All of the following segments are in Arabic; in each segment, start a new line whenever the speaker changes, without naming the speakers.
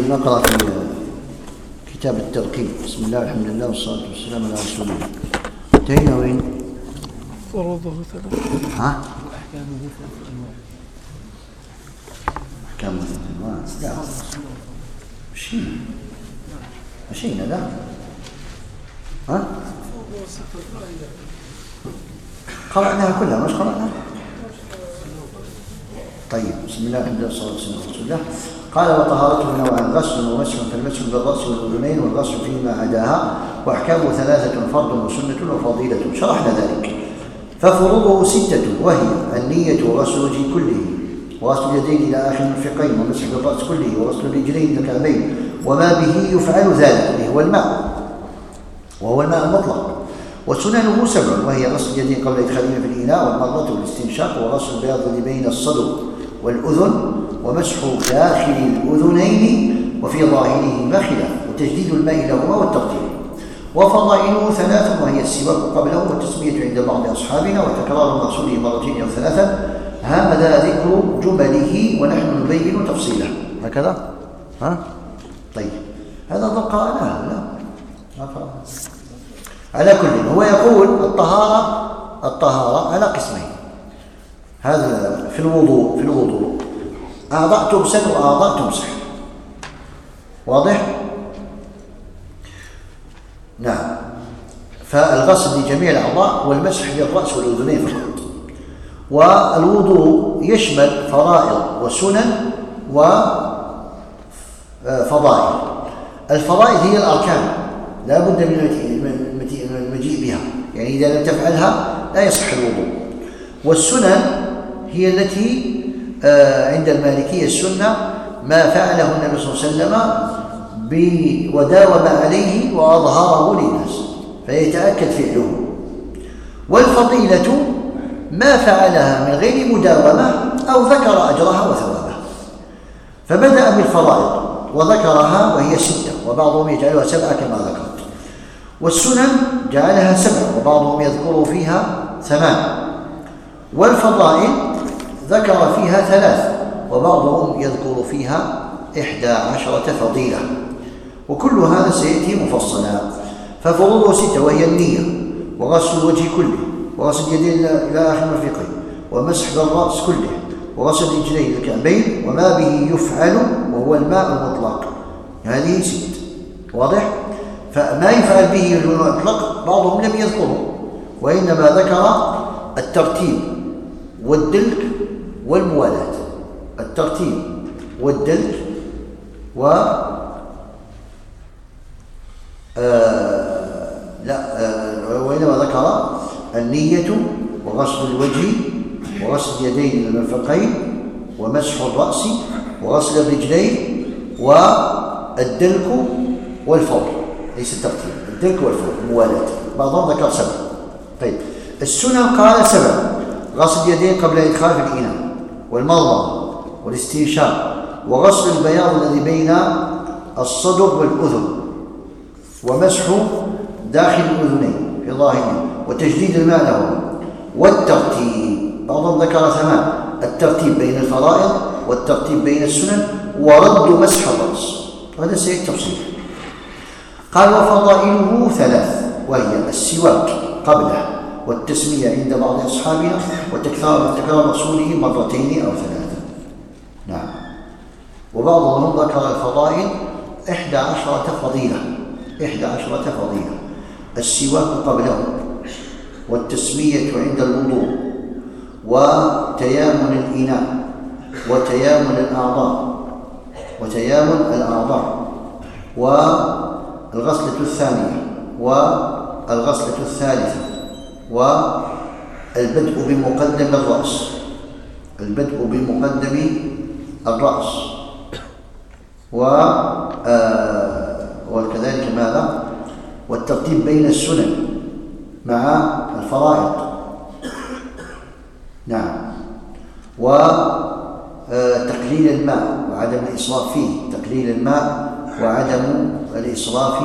نقرأ في كتاب التلقين. بسم الله الحمد لله والصلاة والسلام على رسول الله. انتهينا وين؟
فروضه ثلاثة.
ها؟
أحكامه ثلاثة أنواع.
أحكامه ثلاثة أنواع؟ لا مشينا لا. ها؟ قرأناها كلها مش قرأناها؟ طيب بسم الله الحمد لله والصلاة والسلام على رسول الله. قال وطهارته نوعان: غسل ومسح، فالمسح بالرأس والأذنين والغسل فيما عداها، وأحكامه ثلاثة: فرض وسنة وفضيلة. شرحنا ذلك. ففروضه 6 وهي: النية وغسل الوجه كله، وغسل اليدين إلى آخر المرفقين، ومسح بالرأس كله، وغسل الرجلين إلى الكعبين، وما به يفعل ذلك اللي هو الماء، وهو الماء المطلق. وسننه 7 وهي: غسل اليدين قبل إدخالهما في الإناء، والمضمضة والاستنشاق، وغسل البياض الذي بين الصدر والأذن، ومسح داخل الأذنين وفي ظاهرهما خلاف، وتجديد الماء لهما والترتيب. وفضائله 3 وهي: السواك قبله، والتسمية عند بعض أصحابنا، وتكرار مغسوله 2 أو 3. هذا ذكر جمله ونحن نبين تفصيله. هكذا؟ ها؟ طيب هذا ضل قرأناه لا؟ ما قرأناه. على كل هو يقول الطهارة على قسمين. هذا في الوضوء أعضاء تغسل وأعضاء تمسح. واضح؟ نعم. فالغسل لجميع الأعضاء، والمسح للرأس والأذنين فقط. والوضوء يشمل فرائض وسنن وفضائل. الفرائض هي الأركان، لا بد من المجيء بها، يعني إذا لم تفعلها لا يصح الوضوء. والسنن هي التي عند المالكية السنة ما فعله النبي صلى الله عليه وسلم وداوم عليه وأظهره للناس فيتأكد فعله. والفضيلة ما فعلها من غير مداومة أو ذكر أجرها وثوابها. فبدأ بالفرائض وذكرها وهي 6، وبعضهم يجعلها 7 كما ذكرت. والسنن جعلها 7 وبعضهم يذكر فيها 8. والفضائل ذكر فيها 3 وبعضهم يذكر فيها 11 فضيلة، وكل هذا سيأتي مفصلا. ففروضه 6 وهي: النية، وغسل الوجه كله، وغسل اليدين إلى آخر المرفقين، ومسح بالرأس كله، وغسل الرجلين إلى الكعبين، وما به يفعل وهو الماء المطلق. هذه 6. واضح؟ فما يفعل به المطلق بعضهم لم يذكره، وإنما ذكر الترتيب والدلك والموالاة. الترتيب والدلك وإنما ذكر النية وغسل الوجه وغسل اليدين إلى المرفقين ومسح الرأس وغسل الرجلين والدلك والفور. ليس الترتيب، الدلك والفور الموالاة. بعضهم ذكر 7. طيب السنن قال 7: غسل اليدين قبل الإدخال في الإناء، والمضمضة والاستنشاق، وغسل البياض الذي بين الصدر والأذن، ومسح داخل الأذنين في ظاهرهم، وتجديد الماء لهما، والترتيب. بعضهم ذكر 8: الترتيب بين الفرائض، والترتيب بين السنن، ورد مسح الرأس. وهذا سيأتي تفصيل. قال وفضائله 3 وهي: السواك قبله، والتسمية عند بعض أصحابنا، وتكرار مغسوله 2 أو 3. نعم. وبعضهم ذكر الفضائل 11 فضيلة. 11 فضيلة: السواك قبله، والتسمية عند الوضوء، وتيامن الإناء، وتيامن الأعضاء، والغسلة الثانية، والغسلة الثالثة، والبدء بمقدم الرأس، وكذلك ماذا؟ والترتيب بين السنن مع الفرائض. نعم. وتقليل الماء وعدم الإسراف فيه. تقليل الماء وعدم الإسراف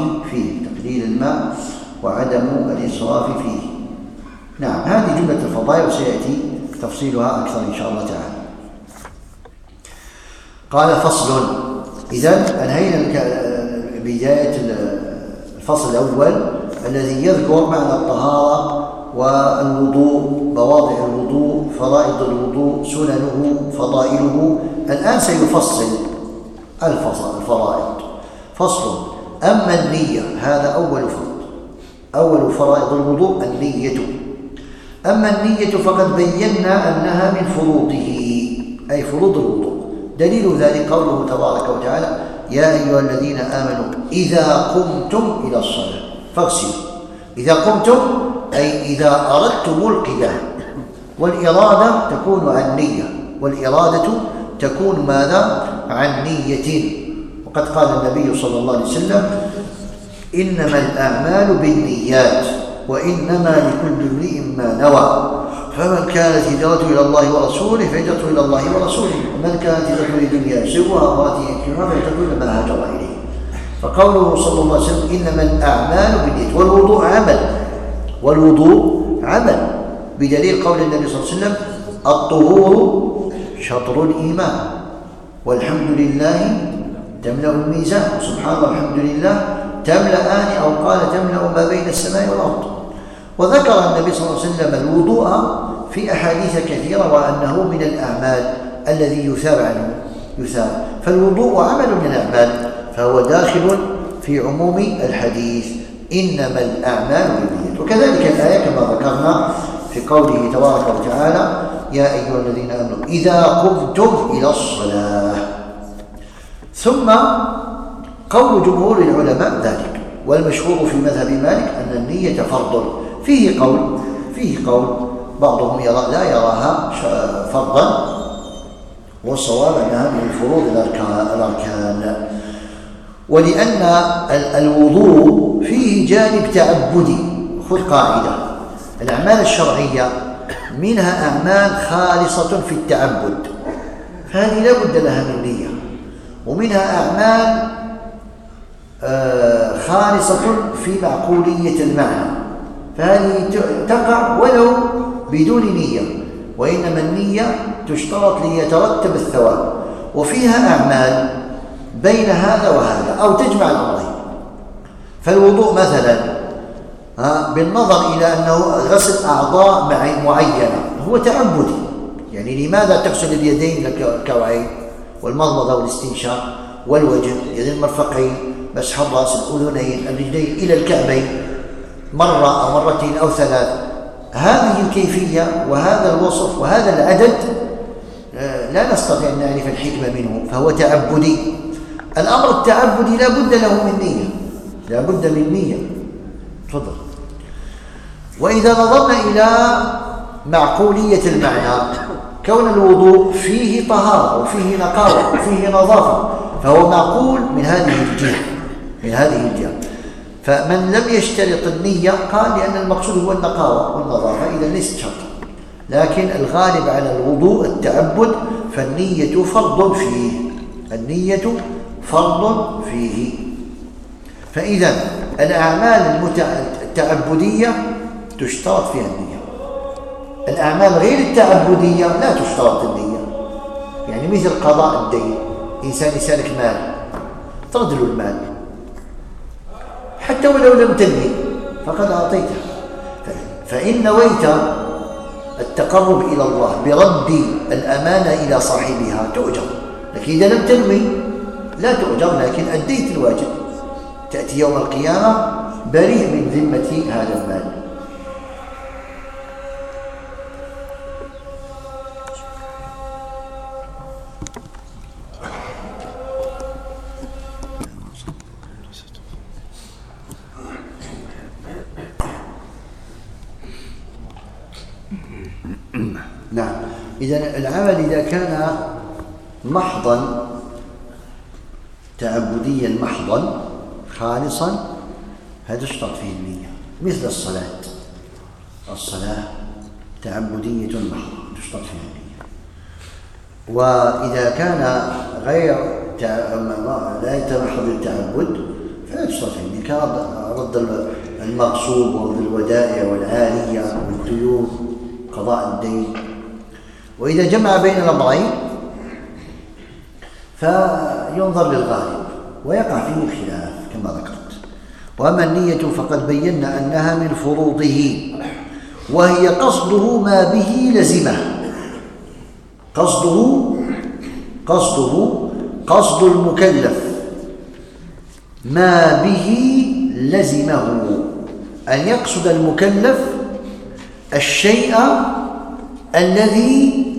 فيه. نعم. هذه جملة الفضائل وسيأتي تفصيلها أكثر إن شاء الله تعالى. قال: فصل: إذن أنهينا بداية الفصل الأول الذي يذكر معنى الطهارة والوضوء، مواضع الوضوء، فرائض الوضوء، سننه، فضائله. الآن سيفصل الفرائض. فصل: أما النية، هذا أول فرض، أول فرائض الوضوء النية. أما النية فقد بينا أنها من فروضه، أي فروض الوضوء. دليل ذلك قوله تبارك وتعالى: يا أيها الذين آمنوا إذا قمتم إلى الصلاة فاغسلوا. إذا قمتم أي إذا أردتم القيام، والإرادة تكون عن نية، والإرادة تكون ماذا؟ عن نية. وقد قال النبي صلى الله عليه وسلم: إنما الأعمال بالنيات وإنما لكل امرئ ما نوى، فمن كانت هجرته إلى الله ورسوله فهجرته إلى الله ورسوله، ومن كانت هجرته لدنيا يصيبها امرأة ينكحها فهجرته إلى ما هاجر إليه. فقوله صلى الله عليه وسلم: إنما الأعمال بالنيات. والوضوء عمل، والوضوء عمل، بدليل قول النبي صلى الله عليه وسلم: الطهور شطر الإيمان، والحمد لله تملأ الميزان، وسبحان الله والحمد لله تملأان، أو قال تملأ ما بين السماء والأرض. وذكر النبي صلى الله عليه وسلم الوضوء في أحاديث كثيرة وأنه من الأعمال الذي يثاب عنه يثاب. فالوضوء عمل من الأعمال، فهو داخل في عموم الحديث: إنما الأعمال بالنيات. وكذلك الآية كما ذكرنا في قوله تبارك وتعالى: يا أيها الذين آمنوا إذا قمتم إلى الصلاة. ثم قول جمهور العلماء ذلك، والمشهور في مذهب مالك أن النية فرض. فيه قول بعضهم لا يراها فرضا، والصواب أنها من الفروض الأركان. ولأن الوضوء فيه جانب تعبدي. خذ قاعدة: الأعمال الشرعية منها أعمال خالصة في التعبد، فهذه لا بد لها من نية، ومنها أعمال خالصة في معقولية المعنى، فهذه تقع ولو بدون نية، وإنما النية تشترط ليترتب الثواب. وفيها أعمال بين هذا وهذا أو تجمع الأمرين. فالوضوء مثلا بالنظر إلى أنه غسل أعضاء معينة هو تعبدي، يعني لماذا تغسل اليدين للكوعين، والمضمضة والاستنشاق، والوجه، يد المرفقين، مسح الرأس، الأذنين، الرجلين إلى الكعبين مرة أو مرتين أو ثلاث. هذه الكيفية وهذا الوصف وهذا العدد لا نستطيع أن نعرف الحكمة منه، فهو تعبدي. الأمر التعبدي لا بد له من نية، لا بد من نية. تفضل. وإذا نظرنا إلى معقولية المعنى، كون الوضوء فيه طهارة وفيه نقاوة وفيه نظافة، فهو معقول من هذه الجهة. فمن لم يشترط النية قال لأن المقصود هو النقاوة والنظافة، إذا ليست شرطا. لكن الغالب على الوضوء التعبد، فالنية فرض فيه، النية فرض فيه. فإذا الأعمال التعبدية تشترط فيها النية، الأعمال غير التعبدية لا تشترط النية. يعني مثل قضاء الدين، إنسان يسألك مال ترد له المال حتى ولو لم تنوي فقد أعطيته، فإن نويت التقرب إلى الله برد الأمانة إلى صاحبها تؤجر، لكن إذا لم تنوي لا تؤجر، لكن أديت الواجب، تأتي يوم القيامة بريء من ذمة هذا المال. نعم. إذا العمل إذا كان محضا تعبديا محضا خالصا هذا يشترط فيه النية، مثل الصلاة تعبدية محضة تشترط فيها النية. وإذا كان غير لا يتمحض التعبد فلا تشترط فيه النية، كرد المغصوب والودائع والعارية والديون، قضاء الدين. وإذا جمع بين الأمرين فينظر للغالب ويقع فيه خلاف كما ذكرت. وأما النية فقد بينا أنها من فروضه، وهي قصده ما به لزمه. قصد المكلف ما به لزمه، أن يقصد المكلف الشيء الذي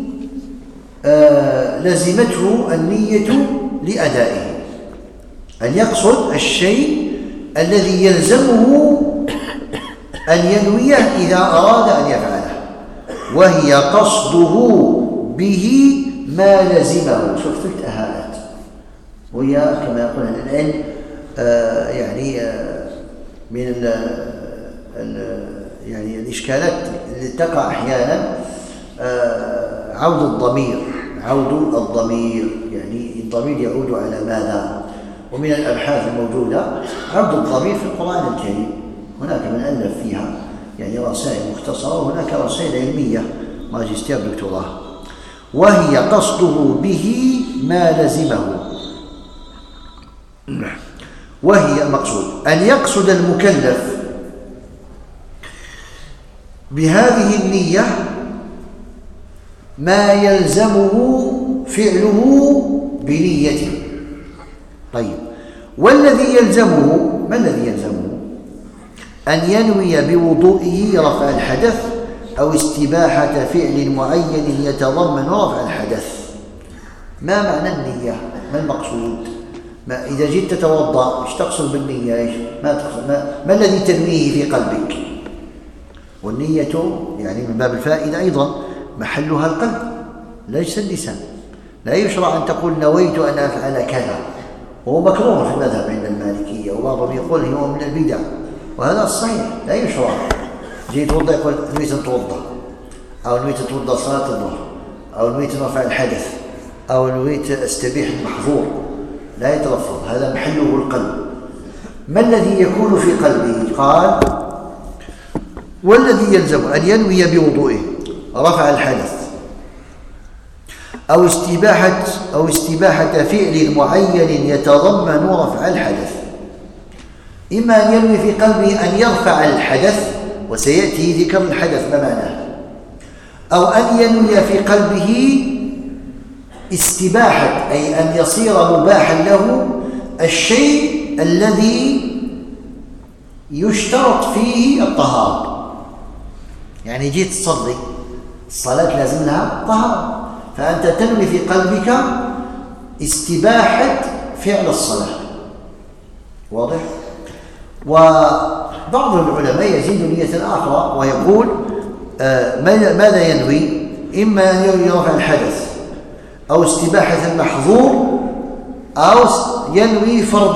لزمته النية لأدائه، أن يقصد الشيء الذي يلزمه أن ينويه إذا أراد أن يفعله، وهي قصده به ما لزمه. شوف ثلاث أهالات، وهي كما يقول العلم يعني من يعني الإشكالات اللي تقع أحيانا عود الضمير، يعني الضمير يعود على ماذا؟ ومن الأبحاث الموجودة عود الضمير في القرآن الكريم، هناك من ألف فيها يعني رسائل مختصرة، وهناك رسائل علمية ماجستير دكتوراه. وهي قصده به ما لزمه، وهي المقصود أن يقصد المكلف بهذه النية ما يلزمه فعله بنيته. طيب، والذي يلزمه، ما الذي يلزمه؟ أن ينوي بوضوئه رفع الحدث أو استباحة فعل معين يتضمن رفع الحدث. ما معنى النية؟ ما المقصود؟ إذا جيت تتوضأ إيش تقصد بالنية؟ إيش؟ ما الذي تنويه في قلبك؟ والنية يعني من باب الفائدة أيضا محلها القلب ليس اللسان. لا يشرع أن تقول نويت أن أفعل كذا، وهو مكروه في المذهب عند المالكية، وبعضهم يقول هو من البدع، وهذا الصحيح لا يشرع. جيت توضأ يقول نويت أن توضأ، أو نويت أن توضأ صلاة الظهر، أو نويت أن أرفع الحدث، أو نويت أستبيح المحظور، لا يتلفظ، هذا محله القلب. ما الذي يكون في قلبه؟ قال والذي يلزم أن ينوي بوضوئه رفع الحدث أو استباحة فعل معين يتضمن رفع الحدث. إما أن ينوي في قلبه أن يرفع الحدث، وسيأتي ذكر الحدث ما معناه، أو أن ينوي في قلبه استباحة، أي أن يصير مباحا له الشيء الذي يشترط فيه الطهارة. يعني جيت تصلي، الصلاة لازم لها طهارة، فأنت تنوي في قلبك استباحة فعل الصلاة. واضح؟ وبعض العلماء يزيد نية أخرى ويقول ماذا ينوي؟ إما أن ينوي رفع الحدث أو استباحة المحظور، أو ينوي فرض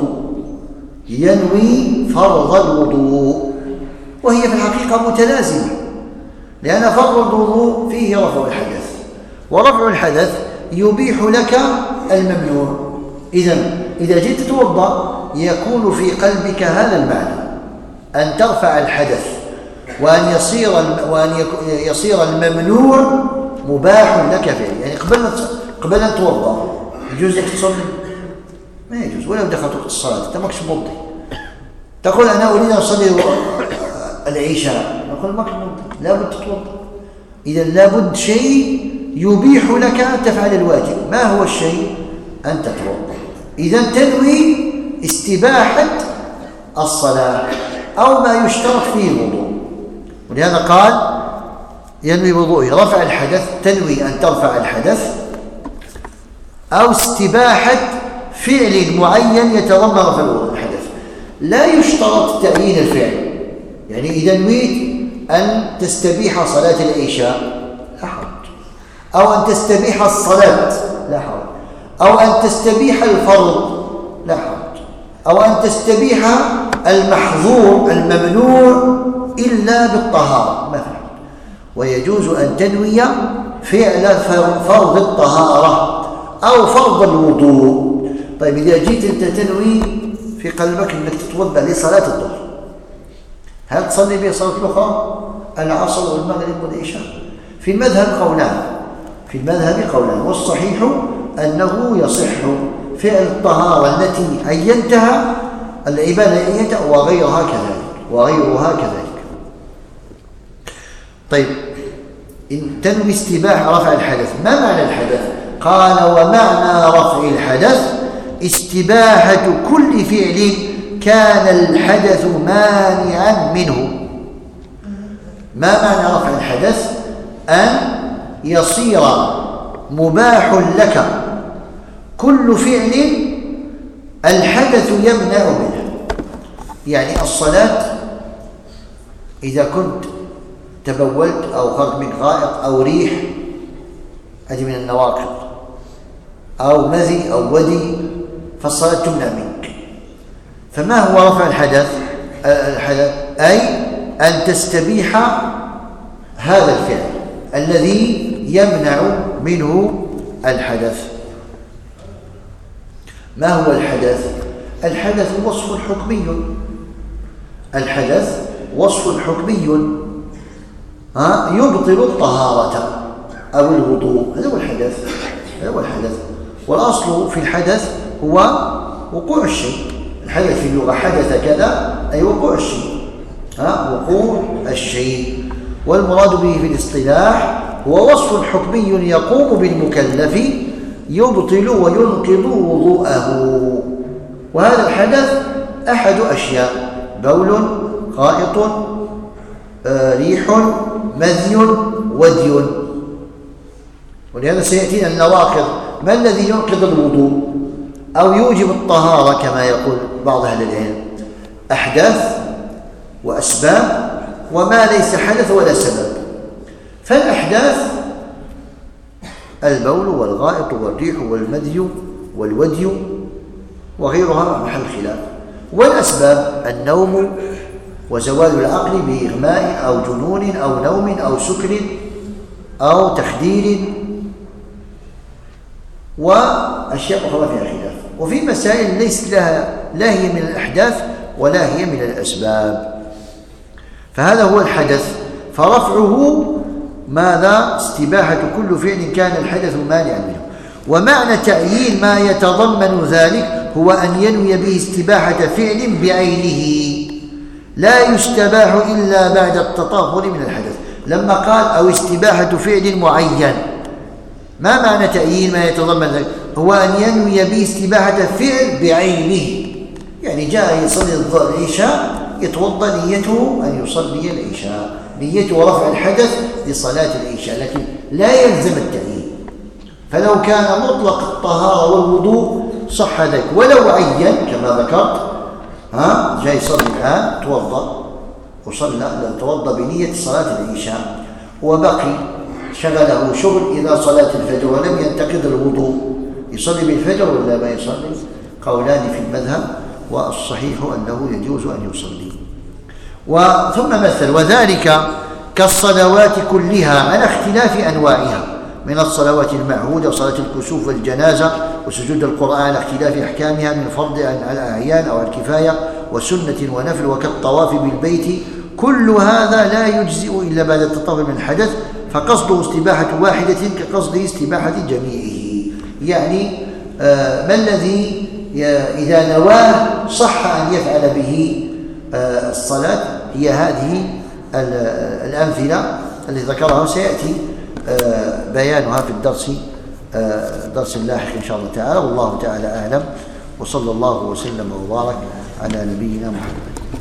الوضوء، وهي في الحقيقة متلازمة، لأن فرض الوضوء فيه رفع الحدث، ورفع الحدث يبيح لك الممنوع. إذا جئت تتوضأ يكون في قلبك هذا المعنى، أن ترفع الحدث، وأن يصير الممنوع مباح لك فعله. يعني قبل أن توضأ يجوز لك تصلي؟ ما يجوز، ولو دخلت وقت الصلاة أنت ماكش موضي، تقول أنا أريد أن أصلي العشاء، نقول ماكش موضي، لابد تتوضأ. إذا لابد شيء يبيح لك أن تفعل الواجب. ما هو الشيء؟ أن تتوضأ. إذا تنوي استباحة الصلاة أو ما يشترط فيه الوضوء، ولهذا قال ينوي وضوءه رفع الحدث، تنوي أن ترفع الحدث، أو استباحة فعل معين يتضمن رفع الحدث. لا يشترط تعيين الفعل، يعني إذا نويت أن تستبيح صلاة العشاء لا حرج، أو أن تستبيح الصلاة لا حرج، أو أن تستبيح الفرض لا حرج، أو أن تستبيح المحظور الممنوع إلا بالطهارة ما في حرج. ويجوز أن تنوي فعل فرض الطهارة أو فرض الوضوء. طيب إذا جيت أنت تنوي في قلبك أنك تتوضأ لصلاة الظهر، هل تصلي به صلاة الأخرى؟ العصر والمغرب والعشاء؟ في المذهب قولان، والصحيح أنه يصح فعل الطهارة التي عينتها، العبادة التي عينتها، وغيرها كذلك. طيب، إن تنوي استباحة رفع الحدث، ما معنى الحدث؟ قال: ومعنى رفع الحدث استباحة كل فعل كان الحدث مانعا منه. ما معنى رفع الحدث؟ أن يصير مباح لك كل فعل الحدث يمنع منه. يعني الصلاة إذا كنت تبولت أو خرج من غائط أو ريح، هذه من النواقض، أو مذي أو ودي، فالصلاة تمنع منك. فما هو رفع الحدث؟ أي أن تستبيح هذا الفعل الذي يمنع منه الحدث. ما هو الحدث؟ الحدث وصف حكمي. الحدث وصف حكمي يبطل الطهارة أو الوضوء. هذا هو الحدث. والأصل في الحدث هو وقوع الشيء. الحدث في اللغة حدث كذا، أي وقوع الشيء، وقوع الشيء. والمراد به في الاصطلاح هو وصف حكمي يقوم بالمكلف يبطل وينقض وضوءه. وهذا الحدث أحد أشياء: بول، غائط، ريح، مذي، ودي. ولهذا سيأتينا النواقض. ما الذي ينقض الوضوء أو يوجب الطهارة كما يقول بعض أهل العلم؟ أحداث وأسباب، وما ليس حدث ولا سبب. فالأحداث البول والغائط والريح والمذي والودي وغيرها محل خلاف. والأسباب النوم وزوال العقل بإغماء أو جنون أو نوم أو سكر أو تخدير، وأشياء أخرى فيها خلاف. وفي مسائل ليست لها، لا هي من الأحداث ولا هي من الأسباب. فهذا هو الحدث. فرفعه ماذا؟ استباحة كل فعل كان الحدث مانعا منه. ومعنى تعيين ما يتضمن ذلك هو أن ينوي به استباحة فعل بعينه لا يستباح إلا بعد التطهر من الحدث. لما قال أو استباحة فعل معين، ما معنى تعيين ما يتضمن ذلك؟ هو أن ينوي به استباحة فعل بعينه. يعني جاء يصلي العشاء، يتوضأ، نيته أن يصلي العشاء، نيته رفع الحدث لصلاة العشاء، لكن لا يلزم التعيين. فلو كان مطلق الطهارة والوضوء صح ذلك، ولو عين كما ذكرت، جاء يصلي الآن، توضأ وصلى، توضأ بنية صلاة العشاء، وبقي شغله شغل إلى صلاة الفجر ولم ينتقض الوضوء، يصلي بالفجر ولا ما يصلي؟ قولان في المذهب، والصحيح أنه يجوز أن يصلي. ثم مثل: وذلك كالصلوات كلها على اختلاف أنواعها، من الصلوات المعهودة وصلاة الكسوف والجنازة وسجود القرآن على اختلاف أحكامها من فرض على الأعيان أو الكفاية وسنة ونفل، وكالطواف بالبيت. كل هذا لا يجزئ إلا بعد التطهر من الحدث، فقصده استباحة واحدة كقصده استباحة جميعه. يعني ما الذي إذا نواه صح أن يفعل به الصلاة؟ هي هذه الأمثلة التي ذكرها، وسيأتي بيانها في درس اللاحق إن شاء الله تعالى. والله تعالى أعلم، وصلى الله وسلم وبارك على نبينا محمد.